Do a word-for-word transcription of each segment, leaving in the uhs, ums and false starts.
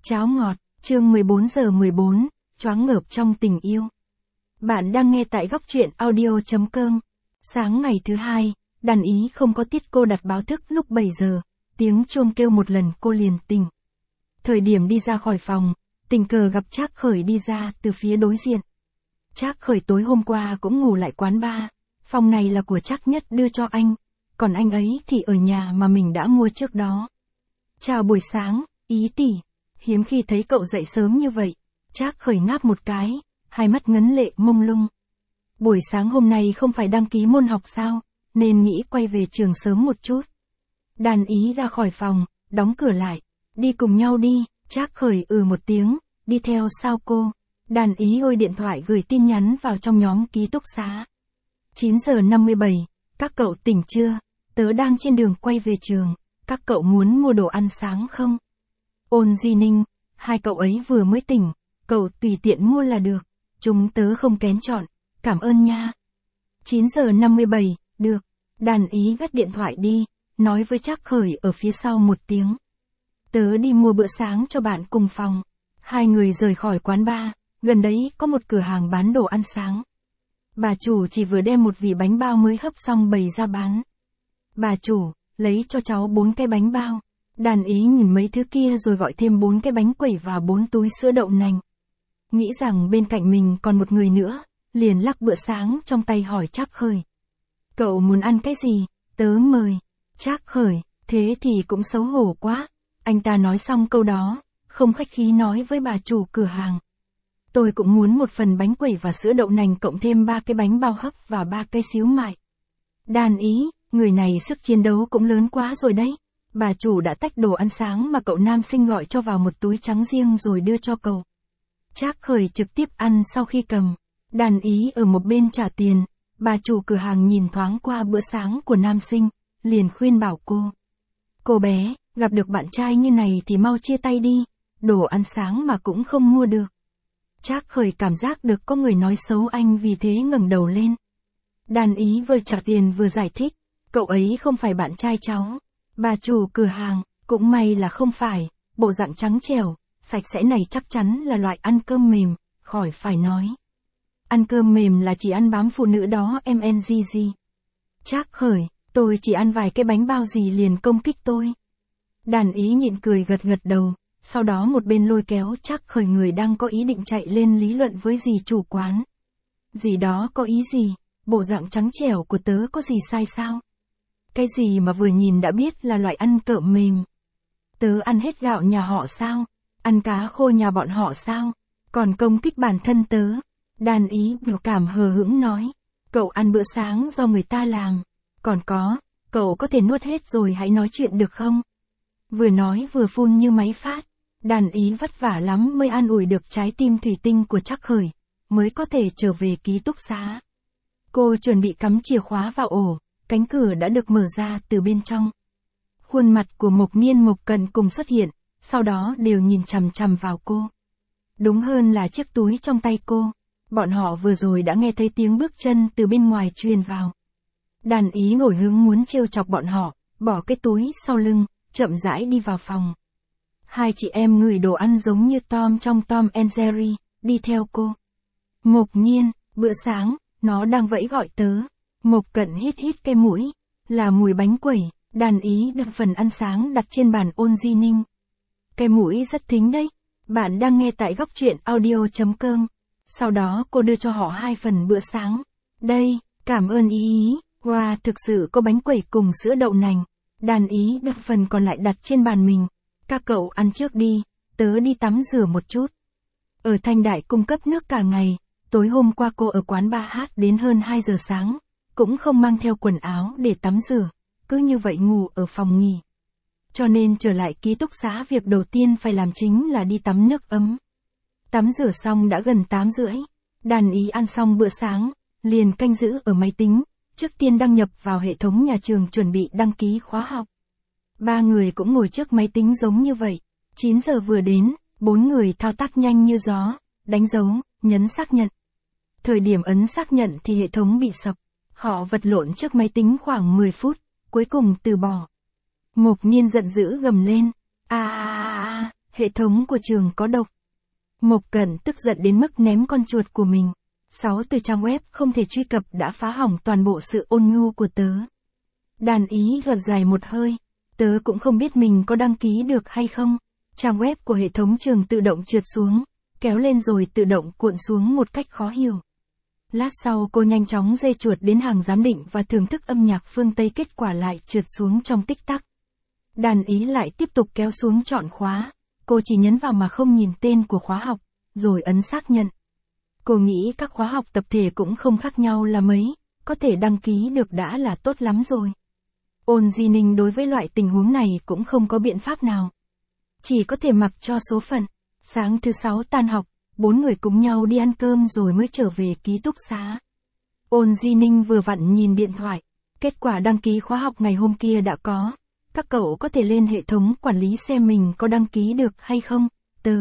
Cháo ngọt, chương mười bốn giờ mười bốn, choáng ngợp trong tình yêu. Bạn đang nghe tại góc truyện audio chấm com. Sáng ngày thứ hai, đàn ý không có tiết cô đặt báo thức lúc bảy giờ, tiếng chuông kêu một lần cô liền tỉnh. Thời điểm đi ra khỏi phòng, tình cờ gặp Trác Khởi đi ra từ phía đối diện. Trác Khởi tối hôm qua cũng ngủ lại quán bar, phòng này là của Trác Nhất đưa cho anh, còn anh ấy thì ở nhà mà mình đã mua trước đó. Chào buổi sáng, Ý tỷ. Hiếm khi thấy cậu dậy sớm như vậy. Trác Khởi ngáp một cái, hai mắt ngấn lệ mông lung. Buổi sáng hôm nay không phải đăng ký môn học sao, nên nghĩ quay về trường sớm một chút. Đàn ý ra khỏi phòng, đóng cửa lại. Đi cùng nhau đi, Trác Khởi ừ một tiếng, đi theo sao cô. Đàn ý lôi điện thoại gửi tin nhắn vào trong nhóm ký túc xá. chín giờ năm mươi bảy, các cậu tỉnh chưa? Tớ đang trên đường quay về trường, các cậu muốn mua đồ ăn sáng không? Ôn Di Ninh, hai cậu ấy vừa mới tỉnh, cậu tùy tiện mua là được, chúng tớ không kén chọn, cảm ơn nha. chín giờ năm mươi bảy, được, đàn ý gắt điện thoại đi, nói với Trác Khởi ở phía sau một tiếng. Tớ đi mua bữa sáng cho bạn cùng phòng. Hai người rời khỏi quán bar, gần đấy có một cửa hàng bán đồ ăn sáng. Bà chủ chỉ vừa đem một vỉ bánh bao mới hấp xong bày ra bán. Bà chủ, lấy cho cháu bốn cái bánh bao. Đàn ý nhìn mấy thứ kia rồi gọi thêm bốn cái bánh quẩy và bốn túi sữa đậu nành. Nghĩ rằng bên cạnh mình còn một người nữa, liền lắc bữa sáng trong tay hỏi Trác Khởi. Cậu muốn ăn cái gì? Tớ mời. Trác Khởi, thế thì cũng xấu hổ quá. Anh ta nói xong câu đó, không khách khí nói với bà chủ cửa hàng. Tôi cũng muốn một phần bánh quẩy và sữa đậu nành cộng thêm ba cái bánh bao hấp và ba cây xíu mại. Đàn ý, người này sức chiến đấu cũng lớn quá rồi đấy. Bà chủ đã tách đồ ăn sáng mà cậu nam sinh gọi cho vào một túi trắng riêng rồi đưa cho cậu. Trác Khởi trực tiếp ăn sau khi cầm. Đàn ý ở một bên trả tiền. Bà chủ cửa hàng nhìn thoáng qua bữa sáng của nam sinh, liền khuyên bảo cô. Cô bé, gặp được bạn trai như này thì mau chia tay đi, đồ ăn sáng mà cũng không mua được. Trác Khởi cảm giác được có người nói xấu anh vì thế ngẩng đầu lên. Đàn ý vừa trả tiền vừa giải thích, cậu ấy không phải bạn trai cháu. Bà chủ cửa hàng, cũng may là không phải, bộ dạng trắng trẻo, sạch sẽ này chắc chắn là loại ăn cơm mềm, khỏi phải nói. Ăn cơm mềm là chỉ ăn bám phụ nữ đó em en giê giê. Trác Khởi, tôi chỉ ăn vài cái bánh bao gì liền công kích tôi. Đàn ý nhịn cười gật gật đầu, sau đó một bên lôi kéo Trác Khởi người đang có ý định chạy lên lý luận với dì chủ quán. Dì đó có ý gì, bộ dạng trắng trẻo của tớ có gì sai sao? Cái gì mà vừa nhìn đã biết là loại ăn cợm mềm. Tớ ăn hết gạo nhà họ sao? Ăn cá khô nhà bọn họ sao? Còn công kích bản thân tớ. Đàn ý biểu cảm hờ hững nói. Cậu ăn bữa sáng do người ta làm. Còn có, cậu có thể nuốt hết rồi hãy nói chuyện được không? Vừa nói vừa phun như máy phát. Đàn ý vất vả lắm mới an ủi được trái tim thủy tinh của Trác Khởi, mới có thể trở về ký túc xá. Cô chuẩn bị cắm chìa khóa vào ổ. Cánh cửa đã được mở ra từ bên trong. Khuôn mặt của Mộc Niên Mộc Cận cùng xuất hiện, sau đó đều nhìn chằm chằm vào cô. Đúng hơn là chiếc túi trong tay cô. Bọn họ vừa rồi đã nghe thấy tiếng bước chân từ bên ngoài truyền vào. Đàn ý nổi hứng muốn trêu chọc bọn họ, bỏ cái túi sau lưng, chậm rãi đi vào phòng. Hai chị em ngửi đồ ăn giống như Tom trong Tom and Jerry, đi theo cô. Mộc Niên, bữa sáng, nó đang vẫy gọi tớ. Mộc Cận hít hít cái mũi, là mùi bánh quẩy. Đàn ý đặt phần ăn sáng đặt trên bàn Ôn Di Ninh. Cái mũi rất thính đấy. Bạn đang nghe tại góc truyện audio chấm com. Sau đó cô đưa cho họ hai phần bữa sáng. Đây, cảm ơn ý ý. Wow, thực sự có bánh quẩy cùng sữa đậu nành. Đàn ý đặt phần còn lại đặt trên bàn mình. Các cậu ăn trước đi, tớ đi tắm rửa một chút. Ở Thanh Đại cung cấp nước cả ngày. Tối hôm qua cô ở quán bar hát đến hơn hai giờ sáng. Cũng không mang theo quần áo để tắm rửa, cứ như vậy ngủ ở phòng nghỉ. Cho nên trở lại ký túc xá việc đầu tiên phải làm chính là đi tắm nước ấm. Tắm rửa xong đã gần tám rưỡi, đàn ý ăn xong bữa sáng, liền canh giữ ở máy tính, trước tiên đăng nhập vào hệ thống nhà trường chuẩn bị đăng ký khóa học. Ba người cũng ngồi trước máy tính giống như vậy, chín giờ vừa đến, bốn người thao tác nhanh như gió, đánh dấu, nhấn xác nhận. Thời điểm ấn xác nhận thì hệ thống bị sập. Họ vật lộn trước máy tính khoảng mười phút, cuối cùng từ bỏ. Mộc Niên giận dữ gầm lên. À, à, à, Hệ thống của trường có độc. Mộc Cẩn tức giận đến mức ném con chuột của mình. Sáu từ trang web không thể truy cập đã phá hỏng toàn bộ sự ôn nhu của tớ. Đàn ý gật dài một hơi. Tớ cũng không biết mình có đăng ký được hay không. Trang web của hệ thống trường tự động trượt xuống, kéo lên rồi tự động cuộn xuống một cách khó hiểu. Lát sau cô nhanh chóng dê chuột đến hàng giám định và thưởng thức âm nhạc phương Tây, kết quả lại trượt xuống trong tích tắc. Đàn ý lại tiếp tục kéo xuống chọn khóa. Cô chỉ nhấn vào mà không nhìn tên của khóa học, rồi ấn xác nhận. Cô nghĩ các khóa học tập thể cũng không khác nhau là mấy, có thể đăng ký được đã là tốt lắm rồi. Ôn Di Ninh đối với loại tình huống này cũng không có biện pháp nào. Chỉ có thể mặc cho số phận. Sáng thứ sáu tan học, bốn người cùng nhau đi ăn cơm rồi mới trở về ký túc xá. Ôn Di Ninh vừa vặn nhìn điện thoại. Kết quả đăng ký khóa học ngày hôm kia đã có. Các cậu có thể lên hệ thống quản lý xem mình có đăng ký được hay không, tớ.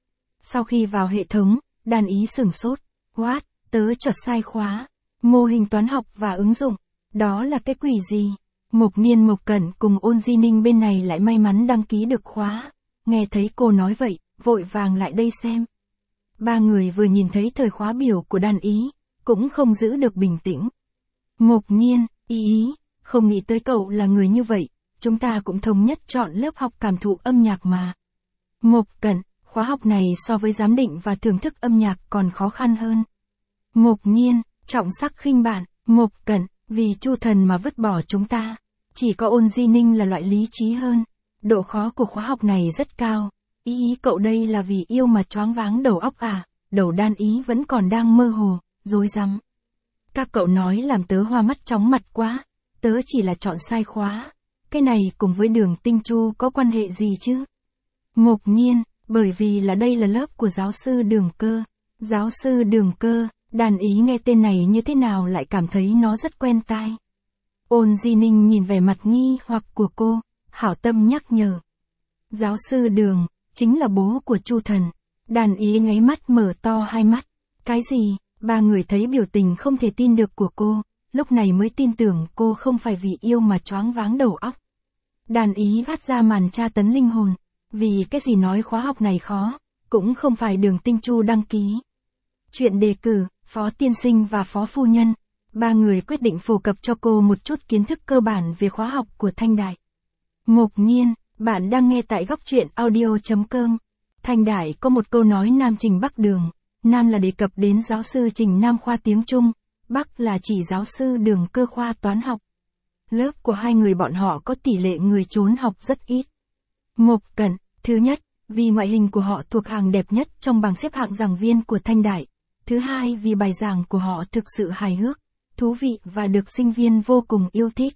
Sau khi vào hệ thống, Đàn ý sửng sốt. What, tớ chợt sai khóa. Mô hình toán học và ứng dụng. Đó là cái quỷ gì? Mộc Niên Mộc Cẩn cùng Ôn Di Ninh bên này lại may mắn đăng ký được khóa. Nghe thấy cô nói vậy, vội vàng lại đây xem. Ba người vừa nhìn thấy thời khóa biểu của Đàn ý, cũng không giữ được bình tĩnh. Mộc Niên, ý ý, không nghĩ tới cậu là người như vậy, chúng ta cũng thống nhất chọn lớp học cảm thụ âm nhạc mà. Mộc Cẩn, khóa học này so với giám định và thưởng thức âm nhạc còn khó khăn hơn. Mộc Niên, trọng sắc khinh bạn. Mộc Cẩn, vì Chu Thần mà vứt bỏ chúng ta. Chỉ có Ôn Di Ninh là loại lý trí hơn. Độ khó của khóa học này rất cao. Ý ý cậu đây là vì yêu mà choáng váng đầu óc à? Đầu Đan ý vẫn còn đang mơ hồ, rối rắm. Các cậu nói làm tớ hoa mắt chóng mặt quá. Tớ chỉ là chọn sai khóa. Cái này cùng với Đường Tinh Chu có quan hệ gì chứ? Mộc Niên, bởi vì là đây là lớp của giáo sư Đường Cơ. Giáo sư Đường Cơ, Đàn ý nghe tên này như thế nào lại cảm thấy nó rất quen tai. Ôn Di Ninh nhìn vẻ mặt nghi hoặc của cô, hảo tâm nhắc nhở. Giáo sư Đường, chính là bố của Chu Thần. Đàn ý ngáy mắt mở to hai mắt. Cái gì? Ba người thấy biểu tình không thể tin được của cô, lúc này mới tin tưởng cô không phải vì yêu mà choáng váng đầu óc. Đàn ý phát ra màn tra tấn linh hồn. Vì cái gì nói khóa học này khó, cũng không phải Đường Tinh Chu đăng ký. Chuyện đề cử, Phó Tiên Sinh và Phó Phu Nhân. Ba người quyết định phổ cập cho cô một chút kiến thức cơ bản về khóa học của Thanh Đại. Mộc Niên, bạn đang nghe tại góc truyện audio chấm com. Thanh Đại có một câu nói Nam Trình Bắc Đường. Nam là đề cập đến giáo sư Trình Nam khoa tiếng Trung, Bắc là chỉ giáo sư Đường Cơ khoa toán học. Lớp của hai người bọn họ có tỷ lệ người trốn học rất ít. Mộc Cẩn, thứ nhất, vì ngoại hình của họ thuộc hàng đẹp nhất trong bảng xếp hạng giảng viên của Thanh Đại. Thứ hai, vì bài giảng của họ thực sự hài hước, thú vị và được sinh viên vô cùng yêu thích.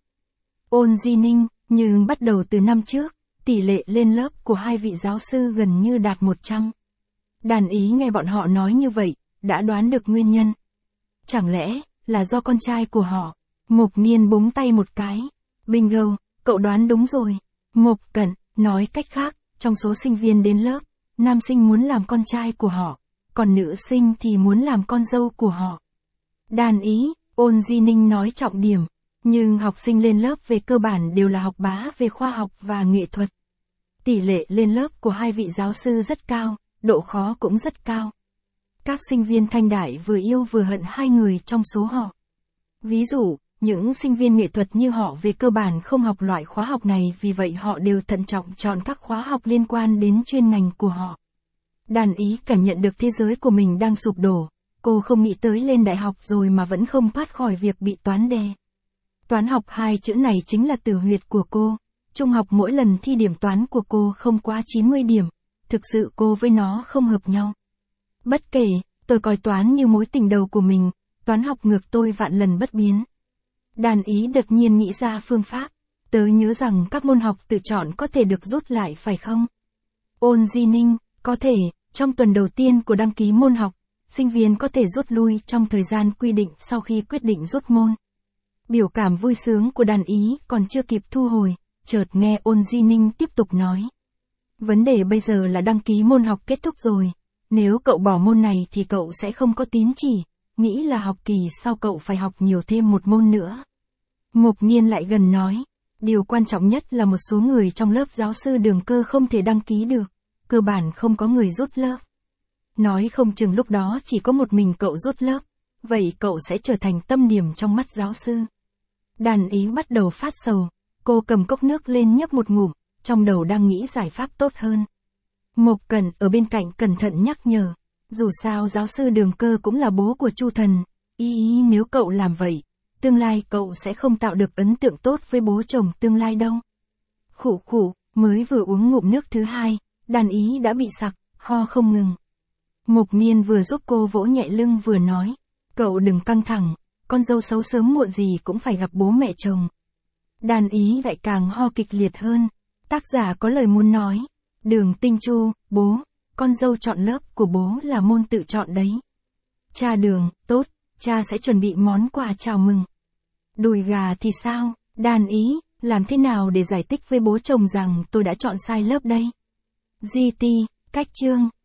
Ôn Di Ninh, nhưng bắt đầu từ năm trước, tỷ lệ lên lớp của hai vị giáo sư gần như đạt một trăm. Đàn ý nghe bọn họ nói như vậy, đã đoán được nguyên nhân. Chẳng lẽ, là do con trai của họ? Mộc Niên búng tay một cái. Bingo, cậu đoán đúng rồi. Mộc Cẩn, nói cách khác, trong số sinh viên đến lớp, nam sinh muốn làm con trai của họ, còn nữ sinh thì muốn làm con dâu của họ. Đàn ý, Ôn Di Ninh nói trọng điểm, nhưng học sinh lên lớp về cơ bản đều là học bá về khoa học và nghệ thuật. Tỷ lệ lên lớp của hai vị giáo sư rất cao, độ khó cũng rất cao. Các sinh viên Thanh Đại vừa yêu vừa hận hai người trong số họ. Ví dụ, những sinh viên nghệ thuật như họ về cơ bản không học loại khóa học này, vì vậy họ đều thận trọng chọn các khóa học liên quan đến chuyên ngành của họ. Đàn ý cảm nhận được thế giới của mình đang sụp đổ. Cô không nghĩ tới lên đại học rồi mà vẫn không thoát khỏi việc bị toán đè. Toán học hai chữ này chính là tử huyệt của cô. Trung học mỗi lần thi điểm toán của cô không quá chín mươi điểm. Thực sự cô với nó không hợp nhau. Bất kể, tôi coi toán như mối tình đầu của mình, toán học ngược tôi vạn lần bất biến. Đàn ý đột nhiên nghĩ ra phương pháp. Tớ nhớ rằng các môn học tự chọn có thể được rút lại phải không? Ôn Di Ninh, có thể, trong tuần đầu tiên của đăng ký môn học, sinh viên có thể rút lui trong thời gian quy định sau khi quyết định rút môn. Biểu cảm vui sướng của đàn ý còn chưa kịp thu hồi, chợt nghe Ôn Di Ninh tiếp tục nói. Vấn đề bây giờ là đăng ký môn học kết thúc rồi. Nếu cậu bỏ môn này thì cậu sẽ không có tín chỉ, nghĩ là học kỳ sau cậu phải học nhiều thêm một môn nữa. Mộc Niên lại gần nói, điều quan trọng nhất là một số người trong lớp giáo sư Đường Cơ không thể đăng ký được. cơ bản không có người rút lớp. Nói không chừng lúc đó chỉ có một mình cậu rút lớp, vậy cậu sẽ trở thành tâm điểm trong mắt giáo sư. Đàn ý bắt đầu phát sầu, cô cầm cốc nước lên nhấp một ngụm, trong đầu đang nghĩ giải pháp tốt hơn. Mộc Cẩn ở bên cạnh cẩn thận nhắc nhở, dù sao giáo sư Đường Cơ cũng là bố của Chu Thần, ý ý nếu cậu làm vậy, tương lai cậu sẽ không tạo được ấn tượng tốt với bố chồng tương lai đâu. Khụ khụ, mới vừa uống ngụm nước thứ hai, đàn ý đã bị sặc, ho không ngừng. Mộc Niên vừa giúp cô vỗ nhẹ lưng vừa nói, cậu đừng căng thẳng, con dâu xấu sớm muộn gì cũng phải gặp bố mẹ chồng. Đàn ý lại càng ho kịch liệt hơn, tác giả có lời muốn nói, Đường Tinh Chu, bố, con dâu chọn lớp của bố là môn tự chọn đấy. Cha Đường, tốt, cha sẽ chuẩn bị món quà chào mừng. Đùi gà thì sao, đàn ý, làm thế nào để giải thích với bố chồng rằng tôi đã chọn sai lớp đây? giê tê, cách chương.